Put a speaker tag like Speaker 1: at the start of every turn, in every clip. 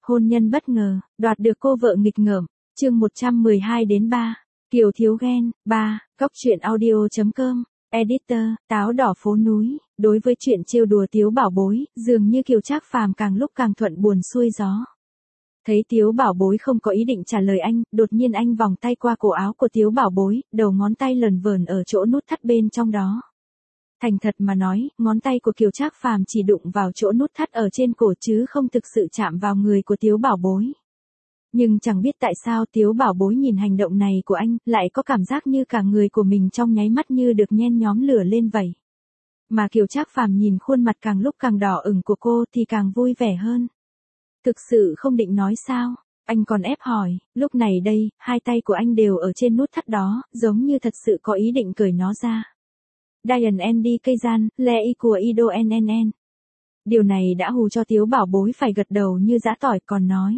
Speaker 1: Hôn nhân bất ngờ, đoạt được cô vợ nghịch ngợm. Chương 112-3. Kiều thiếu ghen. 3. Góc truyện audio.com. Editor, táo đỏ phố núi. Đối với chuyện trêu đùa Tiếu Bảo Bối, dường như Kiều Trác Phàm càng lúc càng thuận buồm xuôi gió. Thấy Tiếu Bảo Bối không có ý định trả lời anh, đột nhiên anh vòng tay qua cổ áo của Tiếu Bảo Bối, đầu ngón tay lờn vờn ở chỗ nút thắt bên trong đó. Thành thật mà nói, ngón tay của Kiều Trác Phàm chỉ đụng vào chỗ nút thắt ở trên cổ chứ không thực sự chạm vào người của Tiếu Bảo Bối. Nhưng chẳng biết tại sao Tiếu Bảo Bối nhìn hành động này của anh, lại có cảm giác như cả người của mình trong nháy mắt như được nhen nhóm lửa lên vậy. Mà Kiều Trác Phàm nhìn khuôn mặt càng lúc càng đỏ ửng của cô thì càng vui vẻ hơn. Thực sự không định nói sao? Anh còn ép hỏi, lúc này đây, hai tay của anh đều ở trên nút thắt đó, giống như thật sự có ý định cởi nó ra. Diane Andy cây gian, le y của Ido NNN. Điều này đã hù cho Tiếu Bảo Bối phải gật đầu như giã tỏi còn nói.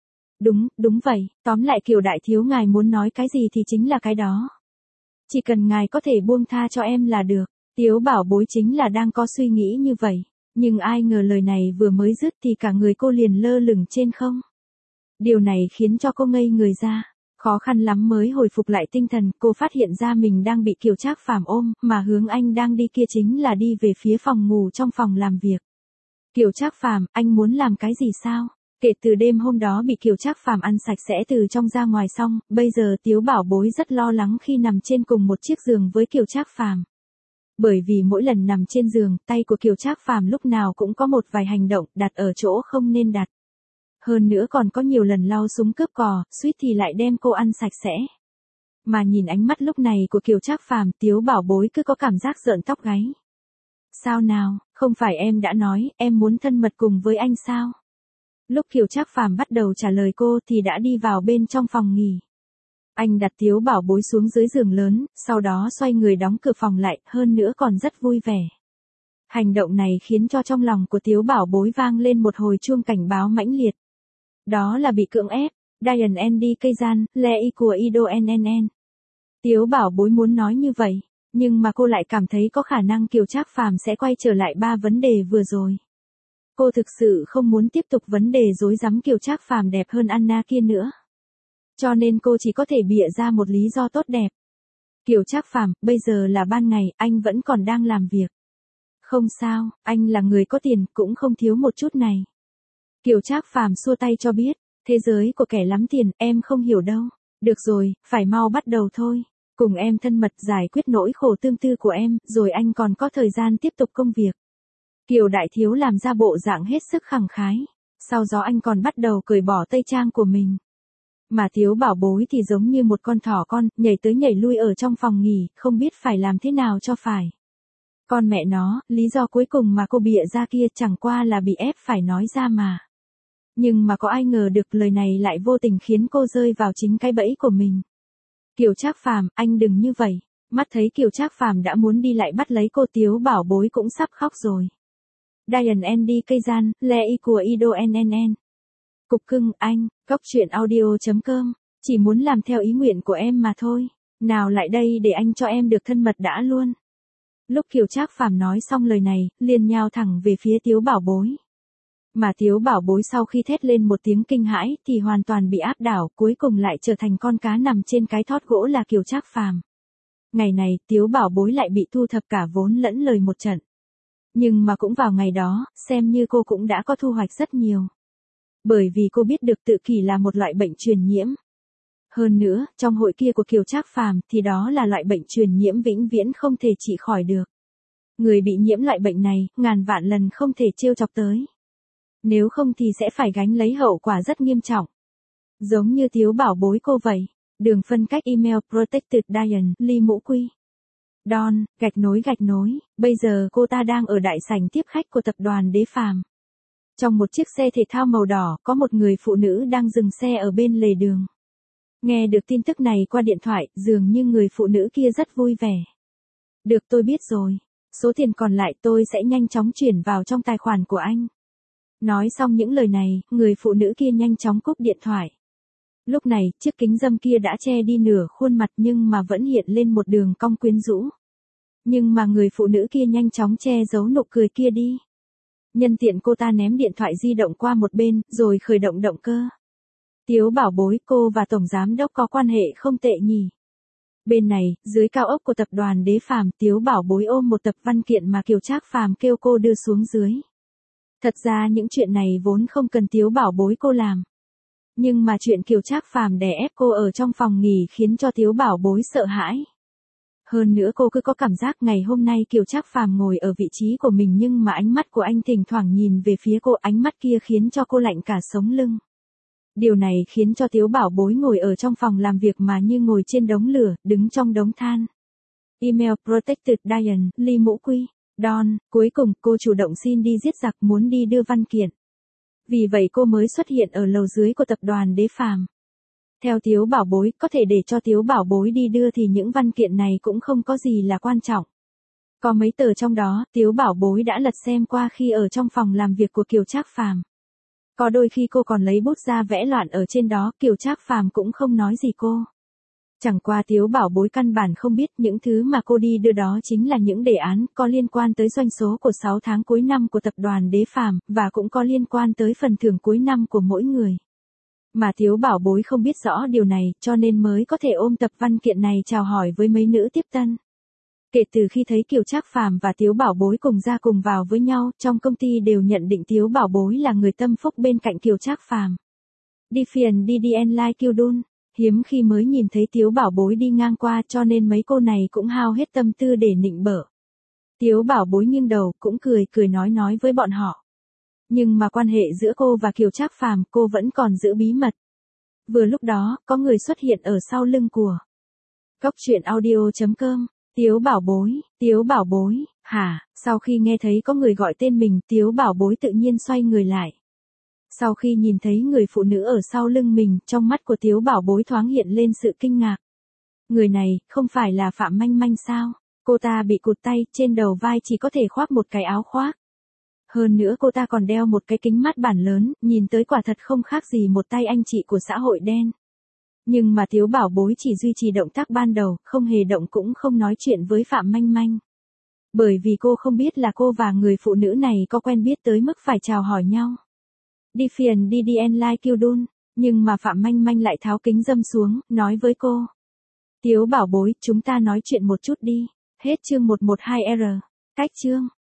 Speaker 1: Đúng vậy, tóm lại Kiều đại thiếu ngài muốn nói cái gì thì chính là cái đó. Chỉ cần ngài có thể buông tha cho em là được. Tiếu Bảo Bối chính là đang có suy nghĩ như vậy. Nhưng ai ngờ lời này vừa mới dứt thì cả người cô liền lơ lửng trên không. Điều này khiến cho cô ngây người ra. Khó khăn lắm mới hồi phục lại tinh thần, cô phát hiện ra mình đang bị Kiều Trác Phàm ôm, mà hướng anh đang đi kia chính là đi về phía phòng ngủ trong phòng làm việc. Kiều Trác Phàm, anh muốn làm cái gì sao? Kể từ đêm hôm đó bị Kiều Trác Phàm ăn sạch sẽ từ trong ra ngoài xong, bây giờ Tiếu Bảo Bối rất lo lắng khi nằm trên cùng một chiếc giường với Kiều Trác Phàm. Bởi vì mỗi lần nằm trên giường, tay của Kiều Trác Phàm lúc nào cũng có một vài hành động đặt ở chỗ không nên đặt. Hơn nữa còn có nhiều lần lau súng cướp cò, suýt thì lại đem cô ăn sạch sẽ. Mà nhìn ánh mắt lúc này của Kiều Trác Phàm, Tiếu Bảo Bối cứ có cảm giác rợn tóc gáy. Sao nào, không phải em đã nói, em muốn thân mật cùng với anh sao? Lúc Kiều Trác Phàm bắt đầu trả lời cô thì đã đi vào bên trong phòng nghỉ. Anh đặt Tiếu Bảo Bối xuống dưới giường lớn, sau đó xoay người đóng cửa phòng lại, hơn nữa còn rất vui vẻ. Hành động này khiến cho trong lòng của Tiếu Bảo Bối vang lên một hồi chuông cảnh báo mãnh liệt. Đó là bị cưỡng ép. Diane Andy cây gian, le y của Ido NNN. Tiếu Bảo Bối muốn nói như vậy, nhưng mà cô lại cảm thấy có khả năng Kiều Trác Phàm sẽ quay trở lại ba vấn đề vừa rồi. Cô thực sự không muốn tiếp tục vấn đề rối rắm Kiều Trác Phàm đẹp hơn Anna kia nữa. Cho nên cô chỉ có thể bịa ra một lý do tốt đẹp. Kiều Trác Phàm, bây giờ là ban ngày, anh vẫn còn đang làm việc. Không sao, anh là người có tiền, cũng không thiếu một chút này. Kiều Trác Phàm xua tay cho biết, thế giới của kẻ lắm tiền, em không hiểu đâu. Được rồi, phải mau bắt đầu thôi. Cùng em thân mật giải quyết nỗi khổ tương tư của em, rồi anh còn có thời gian tiếp tục công việc. Kiều đại thiếu làm ra bộ dạng hết sức khẳng khái. Sau đó anh còn bắt đầu cởi bỏ tây trang của mình. Mà Tiếu Bảo Bối thì giống như một con thỏ con, nhảy tới nhảy lui ở trong phòng nghỉ, không biết phải làm thế nào cho phải. Con mẹ nó, lý do cuối cùng mà cô bịa ra kia chẳng qua là bị ép phải nói ra mà. Nhưng mà có ai ngờ được lời này lại vô tình khiến cô rơi vào chính cái bẫy của mình. Kiều Trác Phàm, anh đừng như vậy. Mắt thấy Kiều Trác Phàm đã muốn đi lại bắt lấy cô, Tiếu Bảo Bối cũng sắp khóc rồi. Diane Andy cây gian, le y của Ido NNN. Cục cưng, anh, góc truyện audio.com. Chỉ muốn làm theo ý nguyện của em mà thôi. Nào lại đây để anh cho em được thân mật đã luôn. Lúc Kiều Trác Phàm nói xong lời này, liền nhào thẳng về phía Tiếu Bảo Bối. Mà Tiếu Bảo Bối sau khi thét lên một tiếng kinh hãi thì hoàn toàn bị áp đảo, cuối cùng lại trở thành con cá nằm trên cái thót gỗ là Kiều Trác Phàm. Ngày này, Tiếu Bảo Bối lại bị thu thập cả vốn lẫn lời một trận. Nhưng mà cũng vào ngày đó, xem như cô cũng đã có thu hoạch rất nhiều. Bởi vì cô biết được tự kỷ là một loại bệnh truyền nhiễm. Hơn nữa, trong hội kia của Kiều Trác Phàm thì đó là loại bệnh truyền nhiễm vĩnh viễn không thể trị khỏi được. Người bị nhiễm loại bệnh này, ngàn vạn lần không thể trêu chọc tới. Nếu không thì sẽ phải gánh lấy hậu quả rất nghiêm trọng. Giống như Tiếu Bảo Bối cô vậy. Đường phân cách email Protected Diane, ly mũ quy. Don, gạch nối, bây giờ cô ta đang ở đại sảnh tiếp khách của tập đoàn Đế Phàm. Trong một chiếc xe thể thao màu đỏ, có một người phụ nữ đang dừng xe ở bên lề đường. Nghe được tin tức này qua điện thoại, dường như người phụ nữ kia rất vui vẻ. Được, tôi biết rồi. Số tiền còn lại tôi sẽ nhanh chóng chuyển vào trong tài khoản của anh. Nói xong những lời này, người phụ nữ kia nhanh chóng cúp điện thoại. Lúc này, chiếc kính râm kia đã che đi nửa khuôn mặt nhưng mà vẫn hiện lên một đường cong quyến rũ. Nhưng mà người phụ nữ kia nhanh chóng che giấu nụ cười kia đi. Nhân tiện cô ta ném điện thoại di động qua một bên, rồi khởi động động cơ. Tiếu bảo bối, cô và Tổng Giám Đốc có quan hệ không tệ nhỉ. Bên này, dưới cao ốc của tập đoàn Đế Phàm, Tiếu bảo bối ôm một tập văn kiện mà Kiều Trác Phàm kêu cô đưa xuống dưới. Thật ra những chuyện này vốn không cần Tiếu bảo bối cô làm. Nhưng mà chuyện Kiều Trác Phàm đè ép cô ở trong phòng nghỉ khiến cho Tiếu bảo bối sợ hãi. Hơn nữa cô cứ có cảm giác ngày hôm nay Kiều Trác Phàm ngồi ở vị trí của mình nhưng mà ánh mắt của anh thỉnh thoảng nhìn về phía cô, ánh mắt kia khiến cho cô lạnh cả sống lưng. Điều này khiến cho Tiếu bảo bối ngồi ở trong phòng làm việc mà như ngồi trên đống lửa, đứng trong đống than. Email Protected Diane, Ly Mũ Quy, Don, cuối cùng cô chủ động xin đi giết giặc, muốn đi đưa văn kiện. Vì vậy cô mới xuất hiện ở lầu dưới của tập đoàn Đế Phàm. Theo Tiếu bảo bối, có thể để cho Tiếu bảo bối đi đưa thì những văn kiện này cũng không có gì là quan trọng. Có mấy tờ trong đó, Tiếu bảo bối đã lật xem qua khi ở trong phòng làm việc của Kiều Trác Phàm. Có đôi khi cô còn lấy bút ra vẽ loạn ở trên đó, Kiều Trác Phàm cũng không nói gì cô. Chẳng qua Tiếu bảo bối căn bản không biết những thứ mà cô đi đưa đó chính là những đề án có liên quan tới doanh số của 6 tháng cuối năm của tập đoàn Đế Phàm, và cũng có liên quan tới phần thưởng cuối năm của mỗi người. Mà Tiếu bảo bối không biết rõ điều này, cho nên mới có thể ôm tập văn kiện này chào hỏi với mấy nữ tiếp tân. Kể từ khi thấy Kiều Trác Phàm và Tiếu bảo bối cùng ra cùng vào với nhau, trong công ty đều nhận định Tiếu bảo bối là người tâm phúc bên cạnh Kiều Trác Phàm. Đi phiền đi đi en lai Kiều Đun, hiếm khi mới nhìn thấy Tiếu bảo bối đi ngang qua, cho nên mấy cô này cũng hao hết tâm tư để nịnh bợ. Tiếu bảo bối nghiêng đầu, cũng cười nói với bọn họ. Nhưng mà quan hệ giữa cô và Kiều Trác Phàm cô vẫn còn giữ bí mật. Vừa lúc đó, có người xuất hiện ở sau lưng của Cóc Truyện Audio.com. Tiếu bảo bối, hả? Sau khi nghe thấy có người gọi tên mình, Tiếu bảo bối tự nhiên xoay người lại. Sau khi nhìn thấy người phụ nữ ở sau lưng mình, trong mắt của Tiếu bảo bối thoáng hiện lên sự kinh ngạc. Người này, không phải là Phạm Manh Manh sao? Cô ta bị cụt tay, trên đầu vai chỉ có thể khoác một cái áo khoác. Hơn nữa cô ta còn đeo một cái kính mắt bản lớn, nhìn tới quả thật không khác gì một tay anh chị của xã hội đen. Nhưng mà Tiếu bảo bối chỉ duy trì động tác ban đầu, không hề động cũng không nói chuyện với Phạm Manh Manh. Bởi vì cô không biết là cô và người phụ nữ này có quen biết tới mức phải chào hỏi nhau. Đi phiền đi đi en lai Kiều Đun, nhưng mà Phạm Manh Manh lại tháo kính râm xuống, nói với cô. Tiếu bảo bối, chúng ta nói chuyện một chút đi. Hết chương 112R. Cách chương.